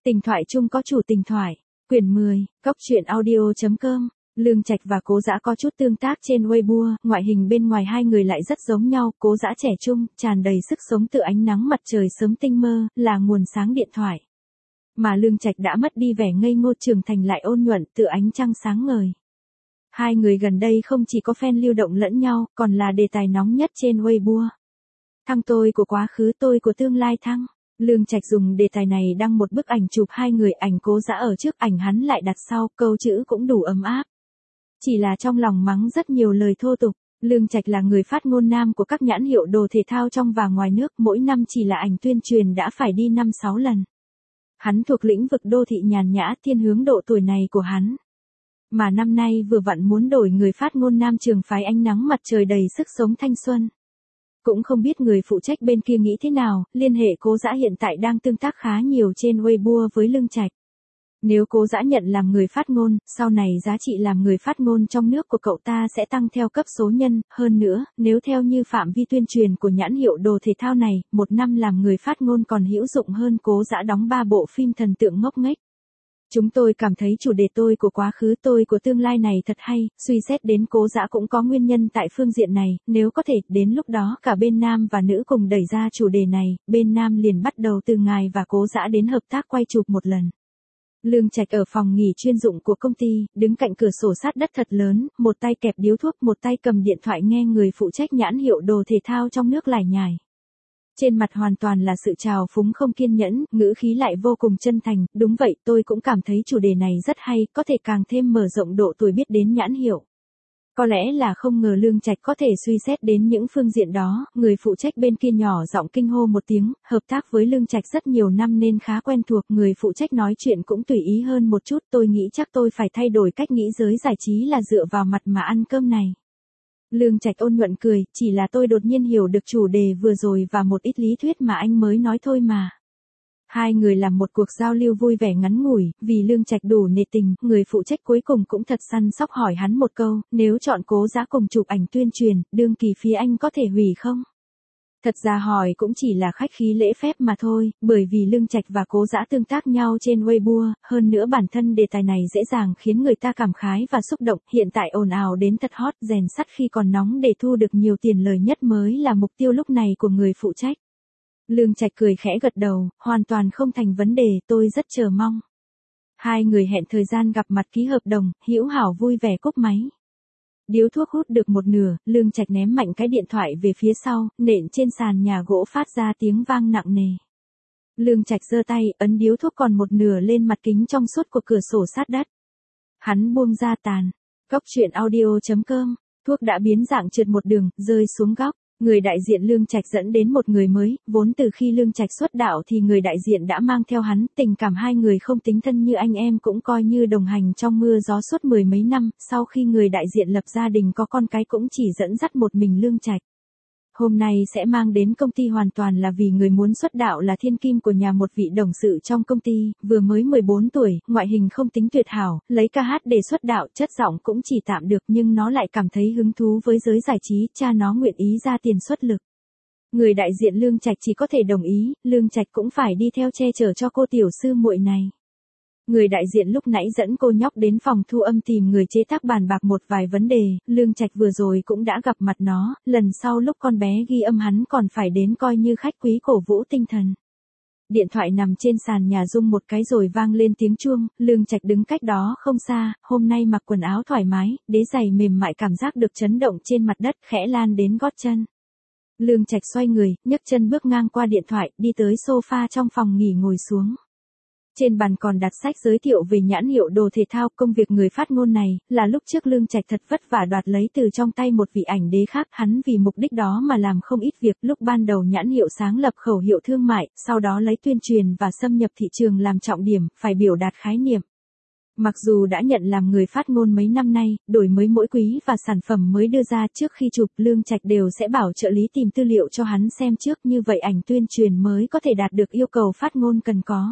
Tình thoại chung có chủ tình thoại. Quyển 10, Cốc truyện audio.com. Lương Trạch và Cố Dã có chút tương tác trên Weibo, ngoại hình bên ngoài hai người lại rất giống nhau, Cố Dã trẻ trung, tràn đầy sức sống tựa ánh nắng mặt trời sớm tinh mơ, là nguồn sáng điện thoại. Mà Lương Trạch đã mất đi vẻ ngây ngô trưởng thành lại ôn nhuận tựa ánh trăng sáng ngời. Hai người gần đây không chỉ có fan lưu động lẫn nhau, còn là đề tài nóng nhất trên Weibo. Thăng tôi của quá khứ, tôi của tương lai thăng. Lương Trạch dùng đề tài này đăng một bức ảnh chụp hai người, ảnh Cố Dã ở trước, ảnh hắn lại đặt sau, câu chữ cũng đủ ấm áp. Chỉ là trong lòng mắng rất nhiều lời thô tục. Lương Trạch là người phát ngôn nam của các nhãn hiệu đồ thể thao trong và ngoài nước, mỗi năm chỉ là ảnh tuyên truyền đã phải đi 5-6 lần. Hắn thuộc lĩnh vực đô thị nhàn nhã, thiên hướng độ tuổi này của hắn. Mà năm nay vừa vặn muốn đổi người phát ngôn nam trường phái ánh nắng mặt trời đầy sức sống thanh xuân. Cũng không biết người phụ trách bên kia nghĩ thế nào, liên hệ Cố Dã hiện tại đang tương tác khá nhiều trên Weibo với Lương Trạch. Nếu Cố Dã nhận làm người phát ngôn, sau này giá trị làm người phát ngôn trong nước của cậu ta sẽ tăng theo cấp số nhân, hơn nữa, nếu theo như phạm vi tuyên truyền của nhãn hiệu đồ thể thao này, một năm làm người phát ngôn còn hữu dụng hơn Cố Dã đóng 3 bộ phim thần tượng ngốc nghếch. Chúng tôi cảm thấy chủ đề tôi của quá khứ, tôi của tương lai này thật hay, suy xét đến Cố Dã cũng có nguyên nhân tại phương diện này, nếu có thể, đến lúc đó cả bên nam và nữ cùng đẩy ra chủ đề này, bên nam liền bắt đầu từ ngài và Cố Dã đến hợp tác quay chụp một lần. Lương Trạch ở phòng nghỉ chuyên dụng của công ty, đứng cạnh cửa sổ sát đất thật lớn, một tay kẹp điếu thuốc, một tay cầm điện thoại nghe người phụ trách nhãn hiệu đồ thể thao trong nước lải nhải. Trên mặt hoàn toàn là sự trào phúng không kiên nhẫn, ngữ khí lại vô cùng chân thành, đúng vậy, tôi cũng cảm thấy chủ đề này rất hay, có thể càng thêm mở rộng độ tuổi biết đến nhãn hiệu. Có lẽ là không ngờ Lương Trạch có thể suy xét đến những phương diện đó, người phụ trách bên kia nhỏ giọng kinh hô một tiếng, hợp tác với Lương Trạch rất nhiều năm nên khá quen thuộc, người phụ trách nói chuyện cũng tùy ý hơn một chút, tôi nghĩ chắc tôi phải thay đổi cách nghĩ giới giải trí là dựa vào mặt mà ăn cơm này. Lương Trạch ôn nhuận cười, chỉ là tôi đột nhiên hiểu được chủ đề vừa rồi và một ít lý thuyết mà anh mới nói thôi mà. Hai người làm một cuộc giao lưu vui vẻ ngắn ngủi, vì Lương Trạch đủ nể tình, người phụ trách cuối cùng cũng thật săn sóc hỏi hắn một câu, nếu chọn Cố Dã cùng chụp ảnh tuyên truyền, đương kỳ phía anh có thể hủy không? Thật ra hỏi cũng chỉ là khách khí lễ phép mà thôi, bởi vì Lương Trạch và Cố Dã tương tác nhau trên Weibo, hơn nữa bản thân đề tài này dễ dàng khiến người ta cảm khái và xúc động, hiện tại ồn ào đến thật hot, rèn sắt khi còn nóng để thu được nhiều tiền lời nhất mới là mục tiêu lúc này của người phụ trách. Lương Trạch cười khẽ gật đầu, hoàn toàn không thành vấn đề, tôi rất chờ mong. Hai người hẹn thời gian gặp mặt ký hợp đồng, hữu hảo vui vẻ cúp máy. Điếu thuốc hút được một nửa, Lương Trạch ném mạnh cái điện thoại về phía sau, nện trên sàn nhà gỗ phát ra tiếng vang nặng nề. Lương Trạch giơ tay, ấn điếu thuốc còn một nửa lên mặt kính trong suốt của cửa sổ sát đất. Hắn buông ra tàn. Cốc truyện audio.com. Thuốc đã biến dạng trượt một đường, rơi xuống góc. Người đại diện Lương Trạch dẫn đến một người mới, vốn từ khi Lương Trạch xuất đạo thì người đại diện đã mang theo hắn, tình cảm hai người không tính thân như anh em cũng coi như đồng hành trong mưa gió suốt 10 mấy năm, sau khi người đại diện lập gia đình có con cái cũng chỉ dẫn dắt một mình Lương Trạch. Hôm nay sẽ mang đến công ty hoàn toàn là vì người muốn xuất đạo là thiên kim của nhà một vị đồng sự trong công ty, vừa mới 14 tuổi, ngoại hình không tính tuyệt hảo, lấy ca hát để xuất đạo, chất giọng cũng chỉ tạm được nhưng nó lại cảm thấy hứng thú với giới giải trí, cha nó nguyện ý ra tiền xuất lực. Người đại diện Lương Trạch chỉ có thể đồng ý, Lương Trạch cũng phải đi theo che chở cho cô tiểu sư muội này. Người đại diện lúc nãy dẫn cô nhóc đến phòng thu âm tìm người chế tác bàn bạc một vài vấn đề, Lương Trạch vừa rồi cũng đã gặp mặt nó, lần sau lúc con bé ghi âm hắn còn phải đến coi như khách quý cổ vũ tinh thần. Điện thoại nằm trên sàn nhà rung một cái rồi vang lên tiếng chuông, Lương Trạch đứng cách đó không xa, hôm nay mặc quần áo thoải mái, đế giày mềm mại cảm giác được chấn động trên mặt đất khẽ lan đến gót chân. Lương Trạch xoay người, nhấc chân bước ngang qua điện thoại, đi tới sofa trong phòng nghỉ ngồi xuống. Trên bàn còn đặt sách giới thiệu về nhãn hiệu đồ thể thao, công việc người phát ngôn này, là lúc trước Lương Trạch thật vất vả đoạt lấy từ trong tay một vị ảnh đế khác, hắn vì mục đích đó mà làm không ít việc, lúc ban đầu nhãn hiệu sáng lập khẩu hiệu thương mại, sau đó lấy tuyên truyền và xâm nhập thị trường làm trọng điểm, phải biểu đạt khái niệm. Mặc dù đã nhận làm người phát ngôn mấy năm nay, đổi mới mỗi quý và sản phẩm mới đưa ra trước khi chụp, Lương Trạch đều sẽ bảo trợ lý tìm tư liệu cho hắn xem trước, như vậy ảnh tuyên truyền mới có thể đạt được yêu cầu phát ngôn cần có.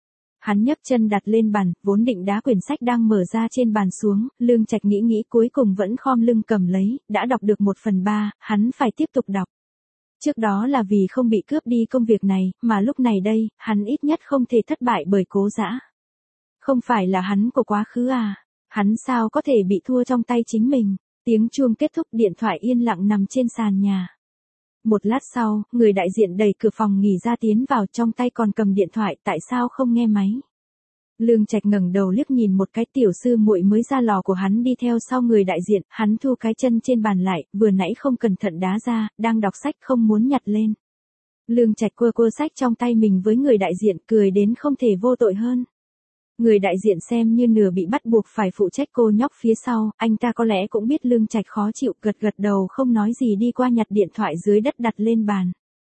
Hắn nhấc chân đặt lên bàn, vốn định đá quyển sách đang mở ra trên bàn xuống, Lương Trạch nghĩ cuối cùng vẫn khom lưng cầm lấy, đã đọc được 1/3, hắn phải tiếp tục đọc. Trước đó là vì không bị cướp đi công việc này, mà lúc này đây, hắn ít nhất không thể thất bại bởi Cố Dã. Không phải là hắn của quá khứ à? Hắn sao có thể bị thua trong tay chính mình? Tiếng chuông kết thúc, điện thoại yên lặng nằm trên sàn nhà. Một lát sau, người đại diện đẩy cửa phòng nghỉ ra tiến vào, trong tay còn cầm điện thoại, tại sao không nghe máy? Lương Trạch ngẩng đầu liếc nhìn một cái, tiểu sư muội mới ra lò của hắn đi theo sau người đại diện, hắn thu cái chân trên bàn lại, vừa nãy không cẩn thận đá ra, đang đọc sách không muốn nhặt lên. Lương Trạch quơ sách trong tay mình với người đại diện, cười đến không thể vô tội hơn. Người đại diện xem như nửa bị bắt buộc phải phụ trách cô nhóc phía sau, anh ta có lẽ cũng biết Lương Trạch khó chịu, gật gật đầu không nói gì đi qua nhặt điện thoại dưới đất đặt lên bàn.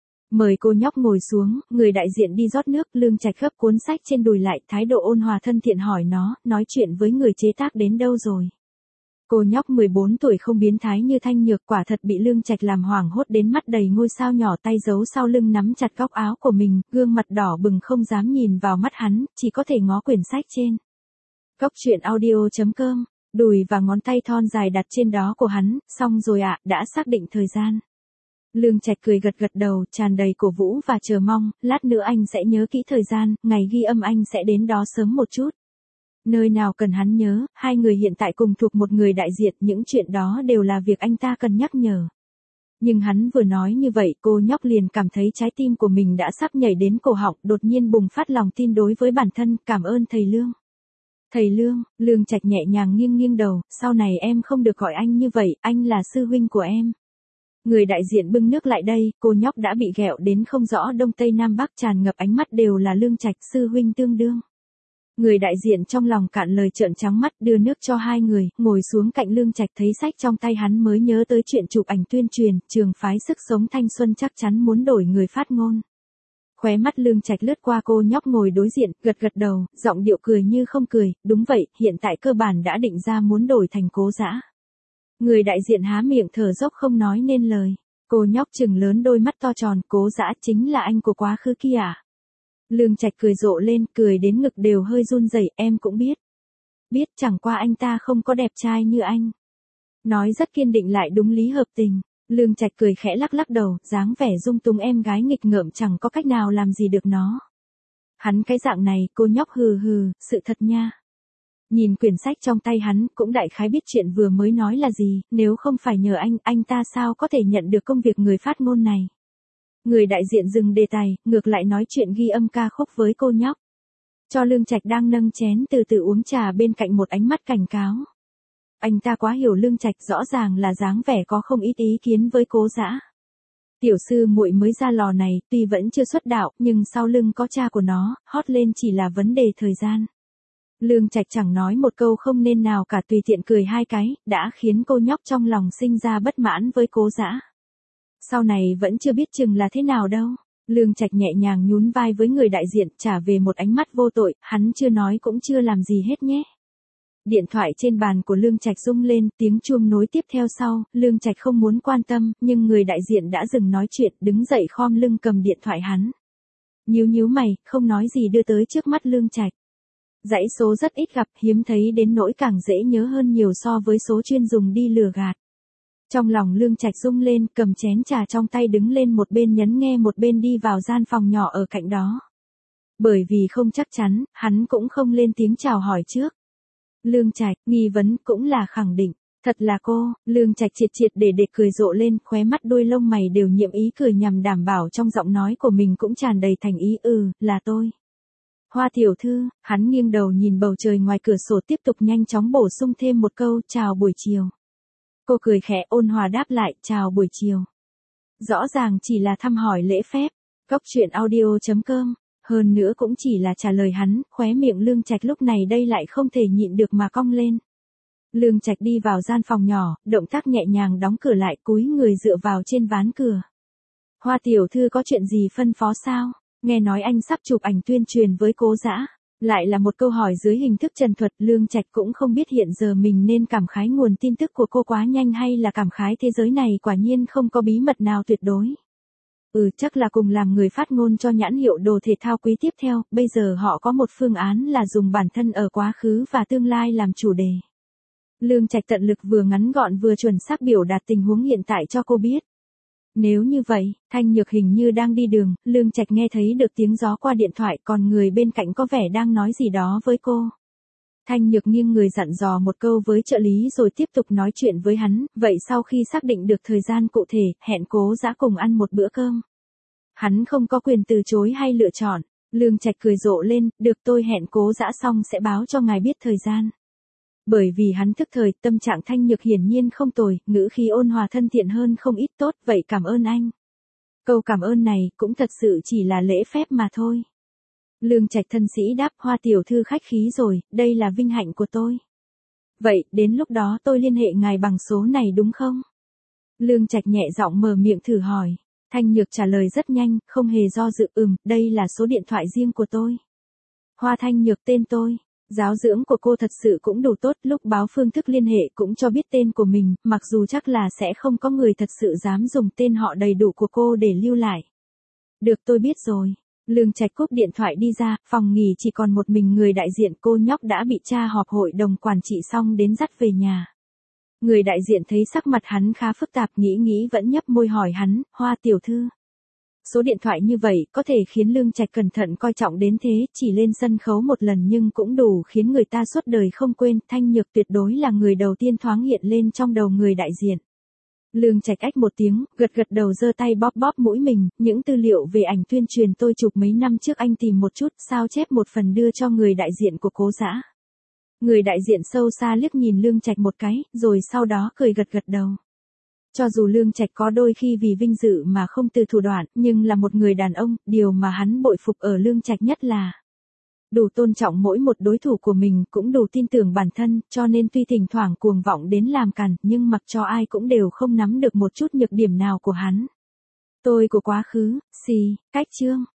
Mời cô nhóc ngồi xuống, người đại diện đi rót nước, Lương Trạch gấp cuốn sách trên đùi lại, thái độ ôn hòa thân thiện hỏi nó, nói chuyện với người chế tác đến đâu rồi. Cô nhóc 14 tuổi không biến thái như Thanh Nhược, quả thật bị Lương Trạch làm hoảng hốt đến mắt đầy ngôi sao nhỏ, tay giấu sau lưng nắm chặt góc áo của mình, gương mặt đỏ bừng không dám nhìn vào mắt hắn, chỉ có thể ngó quyển sách trên. Cốc truyện audio.com, đùi và ngón tay thon dài đặt trên đó của hắn, xong rồi ạ, đã xác định thời gian. Lương Trạch cười gật gật đầu, tràn đầy cổ vũ và chờ mong, lát nữa anh sẽ nhớ kỹ thời gian, ngày ghi âm anh sẽ đến đó sớm một chút. Nơi nào cần hắn nhớ, hai người hiện tại cùng thuộc một người đại diện, những chuyện đó đều là việc anh ta cần nhắc nhở. Nhưng hắn vừa nói như vậy, cô nhóc liền cảm thấy trái tim của mình đã sắp nhảy đến cổ họng, đột nhiên bùng phát lòng tin đối với bản thân, cảm ơn thầy Lương. Thầy Lương, Lương Trạch nhẹ nhàng nghiêng nghiêng đầu, sau này em không được gọi anh như vậy, anh là sư huynh của em. Người đại diện bưng nước lại đây, cô nhóc đã bị ghẹo đến không rõ đông tây nam bắc, tràn ngập ánh mắt đều là Lương Trạch, sư huynh tương đương. Người đại diện trong lòng cạn lời, trợn trắng mắt, đưa nước cho hai người, ngồi xuống cạnh Lương Trạch, thấy sách trong tay hắn mới nhớ tới chuyện chụp ảnh tuyên truyền, trường phái sức sống thanh xuân chắc chắn muốn đổi người phát ngôn. Khóe mắt Lương Trạch lướt qua cô nhóc ngồi đối diện, gật gật đầu, giọng điệu cười như không cười, đúng vậy, hiện tại cơ bản đã định ra muốn đổi thành Cố Dã. Người đại diện há miệng thở dốc không nói nên lời. Cô nhóc trừng lớn đôi mắt to tròn, Cố Dã chính là anh của quá khứ kia à? Lương Trạch cười rộ lên, cười đến ngực đều hơi run rẩy, em cũng biết. Biết, chẳng qua anh ta không có đẹp trai như anh. Nói rất kiên định lại đúng lý hợp tình. Lương Trạch cười khẽ lắc lắc đầu, dáng vẻ dung túng em gái nghịch ngợm chẳng có cách nào làm gì được nó. Hắn cái dạng này, cô nhóc hừ hừ, sự thật nha. Nhìn quyển sách trong tay hắn, cũng đại khái biết chuyện vừa mới nói là gì, nếu không phải nhờ anh ta sao có thể nhận được công việc người phát ngôn này. Người đại diện dừng đề tài, ngược lại nói chuyện ghi âm ca khúc với cô nhóc. Cho Lương Trạch đang nâng chén từ từ uống trà bên cạnh một ánh mắt cảnh cáo. Anh ta quá hiểu Lương Trạch, rõ ràng là dáng vẻ có không ít ý kiến với Cố Dã. Tiểu sư muội mới ra lò này, tuy vẫn chưa xuất đạo, nhưng sau lưng có cha của nó, hot lên chỉ là vấn đề thời gian. Lương Trạch chẳng nói một câu không nên nào cả, tùy tiện cười hai cái, đã khiến cô nhóc trong lòng sinh ra bất mãn với Cố Dã. Sau này vẫn chưa biết chừng là thế nào đâu. Lương Trạch nhẹ nhàng nhún vai với người đại diện, trả về một ánh mắt vô tội, hắn chưa nói cũng chưa làm gì hết nhé. Điện thoại trên bàn của Lương Trạch rung lên, tiếng chuông nối tiếp theo sau, Lương Trạch không muốn quan tâm, nhưng người đại diện đã dừng nói chuyện, đứng dậy khom lưng cầm điện thoại hắn. Nhíu mày, không nói gì đưa tới trước mắt Lương Trạch. Dãy số rất ít gặp, hiếm thấy đến nỗi càng dễ nhớ hơn nhiều so với số chuyên dùng đi lừa gạt. Trong lòng Lương Trạch rung lên, cầm chén trà trong tay đứng lên một bên nhấn nghe một bên đi vào gian phòng nhỏ ở cạnh đó. Bởi vì không chắc chắn, hắn cũng không lên tiếng chào hỏi trước. Lương Trạch, nghi vấn cũng là khẳng định. Thật là cô, Lương Trạch triệt để cười rộ lên, khóe mắt đuôi lông mày đều nhiệm ý cười nhằm đảm bảo trong giọng nói của mình cũng tràn đầy thành ý, là tôi. Hoa tiểu thư, hắn nghiêng đầu nhìn bầu trời ngoài cửa sổ tiếp tục nhanh chóng bổ sung thêm một câu, chào buổi chiều. Cô cười khẽ ôn hòa đáp lại, chào buổi chiều. Rõ ràng chỉ là thăm hỏi lễ phép. Cốc truyện audio.com, hơn nữa cũng chỉ là trả lời hắn, khóe miệng Lương Trạch lúc này đây lại không thể nhịn được mà cong lên. Lương Trạch đi vào gian phòng nhỏ, động tác nhẹ nhàng đóng cửa lại, cúi người dựa vào trên ván cửa. Hoa tiểu thư có chuyện gì phân phó sao? Nghe nói anh sắp chụp ảnh tuyên truyền với Cố Dã. Lại là một câu hỏi dưới hình thức trần thuật, Lương Trạch cũng không biết hiện giờ mình nên cảm khái nguồn tin tức của cô quá nhanh hay là cảm khái thế giới này quả nhiên không có bí mật nào tuyệt đối. Chắc là cùng làm người phát ngôn cho nhãn hiệu đồ thể thao quý tiếp theo, bây giờ họ có một phương án là dùng bản thân ở quá khứ và tương lai làm chủ đề. Lương Trạch tận lực vừa ngắn gọn vừa chuẩn xác biểu đạt tình huống hiện tại cho cô biết. Nếu như vậy, Thanh Nhược hình như đang đi đường, Lương Trạch nghe thấy được tiếng gió qua điện thoại, còn người bên cạnh có vẻ đang nói gì đó với cô. Thanh Nhược nghiêng người dặn dò một câu với trợ lý rồi tiếp tục nói chuyện với hắn, vậy sau khi xác định được thời gian cụ thể, hẹn Cố Dã cùng ăn một bữa cơm. Hắn không có quyền từ chối hay lựa chọn. Lương Trạch cười rộ lên, được, tôi hẹn Cố Dã xong sẽ báo cho ngài biết thời gian. Bởi vì hắn thức thời, tâm trạng Thanh Nhược hiển nhiên không tồi, ngữ khí ôn hòa thân thiện hơn không ít. Tốt, vậy cảm ơn anh. Câu cảm ơn này cũng thật sự chỉ là lễ phép mà thôi. Lương Trạch thân sĩ đáp, Hoa tiểu thư khách khí rồi, đây là vinh hạnh của tôi. Vậy, đến lúc đó tôi liên hệ ngài bằng số này đúng không? Lương Trạch nhẹ giọng mở miệng thử hỏi. Thanh Nhược trả lời rất nhanh, không hề do dự, đây là số điện thoại riêng của tôi. Hoa Thanh Nhược tên tôi. Giáo dưỡng của cô thật sự cũng đủ tốt, lúc báo phương thức liên hệ cũng cho biết tên của mình, mặc dù chắc là sẽ không có người thật sự dám dùng tên họ đầy đủ của cô để lưu lại. Được, tôi biết rồi. Lương Trạch cúp điện thoại đi ra, phòng nghỉ chỉ còn một mình người đại diện, cô nhóc đã bị cha họp hội đồng quản trị xong đến dắt về nhà. Người đại diện thấy sắc mặt hắn khá phức tạp, nghĩ vẫn nhấp môi hỏi hắn, Hoa tiểu thư. Số điện thoại như vậy có thể khiến Lương Trạch cẩn thận coi trọng đến thế, chỉ lên sân khấu một lần nhưng cũng đủ khiến người ta suốt đời không quên. Thanh Nhược tuyệt đối là người đầu tiên thoáng hiện lên trong đầu người đại diện. Lương Trạch ách một tiếng, gật đầu giơ tay bóp mũi mình, những tư liệu về ảnh tuyên truyền tôi chụp mấy năm trước anh tìm một chút, sao chép một phần đưa cho người đại diện của Cố Dã. Người đại diện sâu xa liếc nhìn Lương Trạch một cái, rồi sau đó cười gật đầu. Cho dù Lương Trạch có đôi khi vì vinh dự mà không từ thủ đoạn, nhưng là một người đàn ông, điều mà hắn bội phục ở Lương Trạch nhất là đủ tôn trọng mỗi một đối thủ của mình, cũng đủ tin tưởng bản thân, cho nên tuy thỉnh thoảng cuồng vọng đến làm càn, nhưng mặc cho ai cũng đều không nắm được một chút nhược điểm nào của hắn. Tôi của quá khứ, cách chương.